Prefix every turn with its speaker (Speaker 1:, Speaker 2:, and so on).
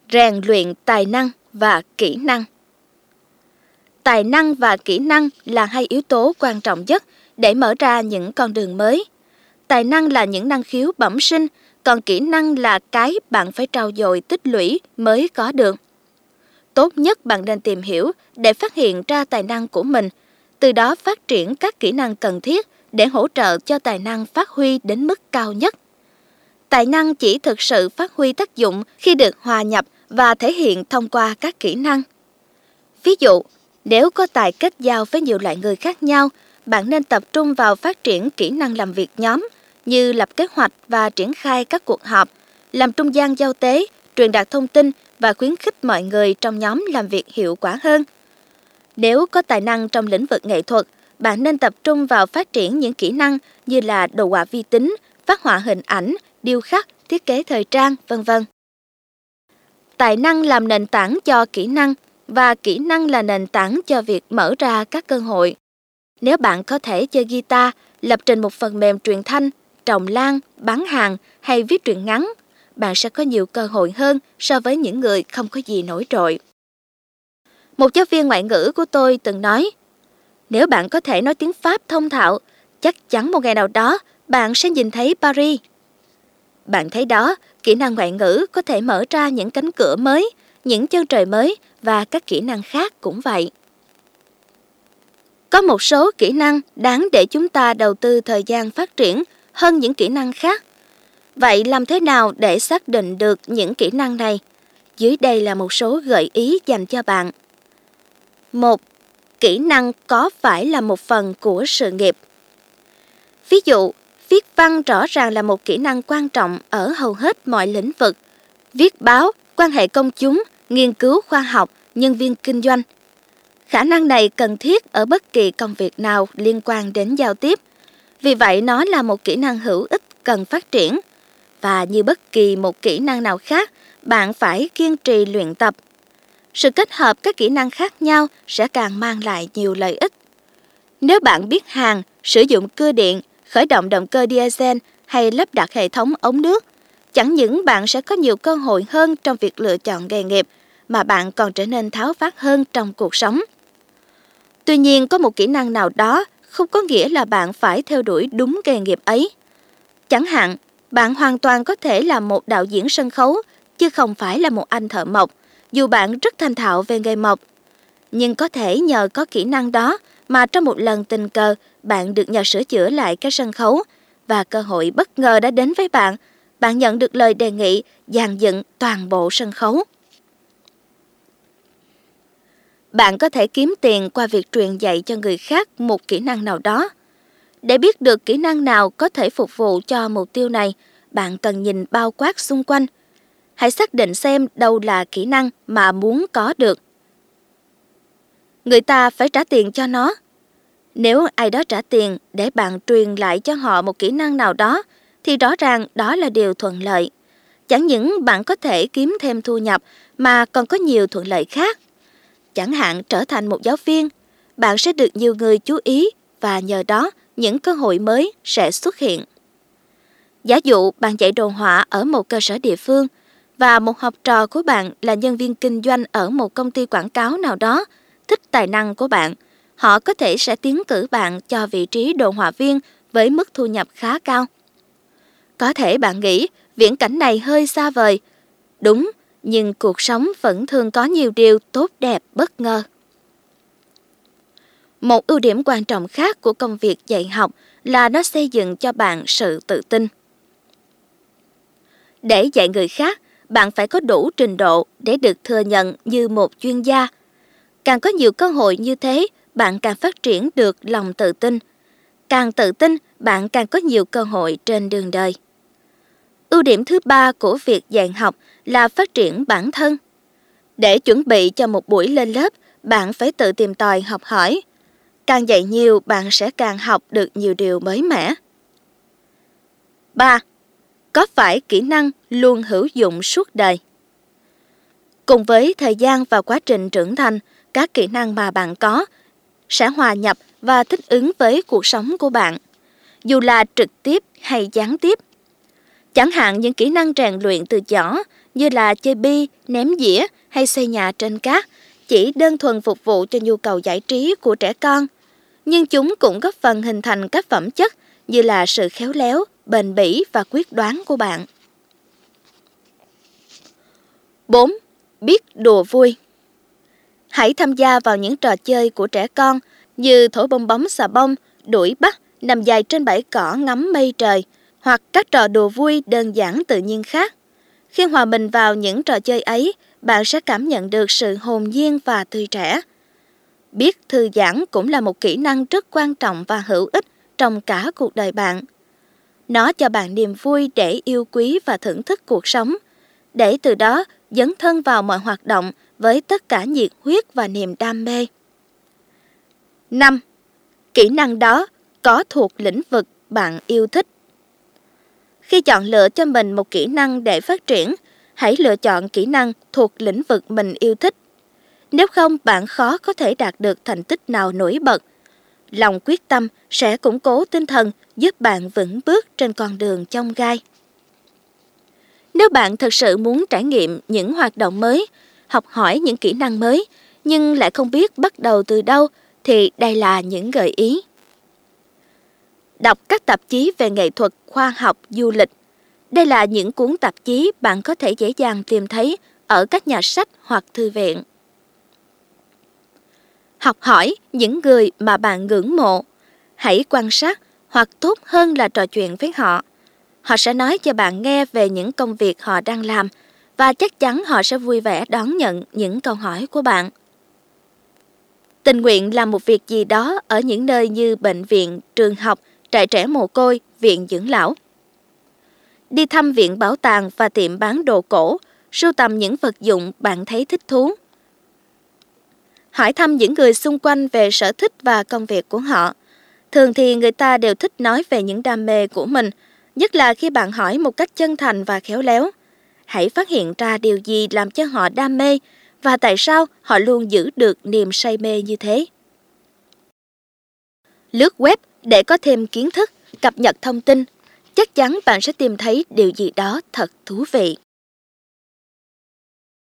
Speaker 1: Rèn luyện tài năng và kỹ năng. Tài năng và kỹ năng là hai yếu tố quan trọng nhất để mở ra những con đường mới. Tài năng là những năng khiếu bẩm sinh, còn kỹ năng là cái bạn phải trau dồi tích lũy mới có được. Tốt nhất bạn nên tìm hiểu để phát hiện ra tài năng của mình, từ đó phát triển các kỹ năng cần thiết để hỗ trợ cho tài năng phát huy đến mức cao nhất. Tài năng chỉ thực sự phát huy tác dụng khi được hòa nhập và thể hiện thông qua các kỹ năng. Ví dụ, nếu có tài kết giao với nhiều loại người khác nhau, bạn nên tập trung vào phát triển kỹ năng làm việc nhóm như lập kế hoạch và triển khai các cuộc họp, làm trung gian giao tế, truyền đạt thông tin và khuyến khích mọi người trong nhóm làm việc hiệu quả hơn. Nếu có tài năng trong lĩnh vực nghệ thuật, bạn nên tập trung vào phát triển những kỹ năng như là đồ họa vi tính, phác họa hình ảnh, điêu khắc, thiết kế thời trang, v.v. Tài năng làm nền tảng cho kỹ năng và kỹ năng là nền tảng cho việc mở ra các cơ hội. Nếu bạn có thể chơi guitar, lập trình một phần mềm truyền thanh, trồng lan, bán hàng hay viết truyện ngắn, bạn sẽ có nhiều cơ hội hơn so với những người không có gì nổi trội. Một giáo viên ngoại ngữ của tôi từng nói, nếu bạn có thể nói tiếng Pháp thông thạo, chắc chắn một ngày nào đó bạn sẽ nhìn thấy Paris. Bạn thấy đó, kỹ năng ngoại ngữ có thể mở ra những cánh cửa mới, những chân trời mới và các kỹ năng khác cũng vậy. Có một số kỹ năng đáng để chúng ta đầu tư thời gian phát triển hơn những kỹ năng khác. Vậy làm thế nào để xác định được những kỹ năng này? Dưới đây là một số gợi ý dành cho bạn. 1. Kỹ năng có phải là một phần của sự nghiệp? Ví dụ, viết văn rõ ràng là một kỹ năng quan trọng ở hầu hết mọi lĩnh vực. Viết báo, quan hệ công chúng, nghiên cứu khoa học, nhân viên kinh doanh. Khả năng này cần thiết ở bất kỳ công việc nào liên quan đến giao tiếp. Vì vậy, nó là một kỹ năng hữu ích cần phát triển. Và như bất kỳ một kỹ năng nào khác, bạn phải kiên trì luyện tập. Sự kết hợp các kỹ năng khác nhau sẽ càng mang lại nhiều lợi ích. Nếu bạn biết hàn, sử dụng cưa điện, khởi động động cơ diesel hay lắp đặt hệ thống ống nước, chẳng những bạn sẽ có nhiều cơ hội hơn trong việc lựa chọn nghề nghiệp, mà bạn còn trở nên tháo vát hơn trong cuộc sống. Tuy nhiên, có một kỹ năng nào đó không có nghĩa là bạn phải theo đuổi đúng nghề nghiệp ấy. Chẳng hạn, bạn hoàn toàn có thể là một đạo diễn sân khấu, chứ không phải là một anh thợ mộc, dù bạn rất thành thạo về nghề mộc. Nhưng có thể nhờ có kỹ năng đó mà trong một lần tình cờ, bạn được nhờ sửa chữa lại cái sân khấu, và cơ hội bất ngờ đã đến với bạn. Bạn nhận được lời đề nghị dàn dựng toàn bộ sân khấu. Bạn có thể kiếm tiền qua việc truyền dạy cho người khác một kỹ năng nào đó. Để biết được kỹ năng nào có thể phục vụ cho mục tiêu này, bạn cần nhìn bao quát xung quanh. Hãy xác định xem đâu là kỹ năng mà muốn có được. Người ta phải trả tiền cho nó. Nếu ai đó trả tiền để bạn truyền lại cho họ một kỹ năng nào đó, thì rõ ràng đó là điều thuận lợi. Chẳng những bạn có thể kiếm thêm thu nhập, mà còn có nhiều thuận lợi khác. Chẳng hạn trở thành một giáo viên, bạn sẽ được nhiều người chú ý và nhờ đó những cơ hội mới sẽ xuất hiện. Giả dụ bạn dạy đồ họa ở một cơ sở địa phương và một học trò của bạn là nhân viên kinh doanh ở một công ty quảng cáo nào đó, thích tài năng của bạn, họ có thể sẽ tiến cử bạn cho vị trí đồ họa viên với mức thu nhập khá cao. Có thể bạn nghĩ viễn cảnh này hơi xa vời. Đúng, nhưng cuộc sống vẫn thường có nhiều điều tốt đẹp bất ngờ. Một ưu điểm quan trọng khác của công việc dạy học là nó xây dựng cho bạn sự tự tin. Để dạy người khác, bạn phải có đủ trình độ để được thừa nhận như một chuyên gia. Càng có nhiều cơ hội như thế, bạn càng phát triển được lòng tự tin. Càng tự tin, bạn càng có nhiều cơ hội trên đường đời. Ưu điểm thứ 3 của việc dạy học là phát triển bản thân. Để chuẩn bị cho một buổi lên lớp, bạn phải tự tìm tòi học hỏi. Càng dạy nhiều, bạn sẽ càng học được nhiều điều mới mẻ. 3. Có phải kỹ năng luôn hữu dụng suốt đời? Cùng với thời gian và quá trình trưởng thành, các kỹ năng mà bạn có sẽ hòa nhập và thích ứng với cuộc sống của bạn, dù là trực tiếp hay gián tiếp. Chẳng hạn những kỹ năng rèn luyện từ nhỏ như là chơi bi, ném dĩa hay xây nhà trên cát, chỉ đơn thuần phục vụ cho nhu cầu giải trí của trẻ con. Nhưng chúng cũng góp phần hình thành các phẩm chất như là sự khéo léo, bền bỉ và quyết đoán của bạn. 4. Biết đùa vui. Hãy tham gia vào những trò chơi của trẻ con như thổi bong bóng xà bông, đuổi bắt, nằm dài trên bãi cỏ ngắm mây trời, hoặc các trò đùa vui đơn giản tự nhiên khác. Khi hòa mình vào những trò chơi ấy, bạn sẽ cảm nhận được sự hồn nhiên và tươi trẻ. Biết thư giãn cũng là một kỹ năng rất quan trọng và hữu ích trong cả cuộc đời bạn. Nó cho bạn niềm vui để yêu quý và thưởng thức cuộc sống, để từ đó dấn thân vào mọi hoạt động với tất cả nhiệt huyết và niềm đam mê. 5. Kỹ năng đó có thuộc lĩnh vực bạn yêu thích. Khi chọn lựa cho mình một kỹ năng để phát triển, hãy lựa chọn kỹ năng thuộc lĩnh vực mình yêu thích. Nếu không, bạn khó có thể đạt được thành tích nào nổi bật. Lòng quyết tâm sẽ củng cố tinh thần, giúp bạn vững bước trên con đường chông gai. Nếu bạn thực sự muốn trải nghiệm những hoạt động mới, học hỏi những kỹ năng mới, nhưng lại không biết bắt đầu từ đâu, thì đây là những gợi ý. Đọc các tạp chí về nghệ thuật, khoa học, du lịch. Đây là những cuốn tạp chí bạn có thể dễ dàng tìm thấy ở các nhà sách hoặc thư viện. Học hỏi những người mà bạn ngưỡng mộ. Hãy quan sát, hoặc tốt hơn là trò chuyện với họ. Họ sẽ nói cho bạn nghe về những công việc họ đang làm, và chắc chắn họ sẽ vui vẻ đón nhận những câu hỏi của bạn. Tình nguyện làm một việc gì đó ở những nơi như bệnh viện, trường học, trại trẻ mồ côi, viện dưỡng lão. Đi thăm viện bảo tàng và tiệm bán đồ cổ, sưu tầm những vật dụng bạn thấy thích thú. Hỏi thăm những người xung quanh về sở thích và công việc của họ. Thường thì người ta đều thích nói về những đam mê của mình, nhất là khi bạn hỏi một cách chân thành và khéo léo. Hãy phát hiện ra điều gì làm cho họ đam mê và tại sao họ luôn giữ được niềm say mê như thế. Lướt web để có thêm kiến thức, cập nhật thông tin. Chắc chắn bạn sẽ tìm thấy điều gì đó thật thú vị.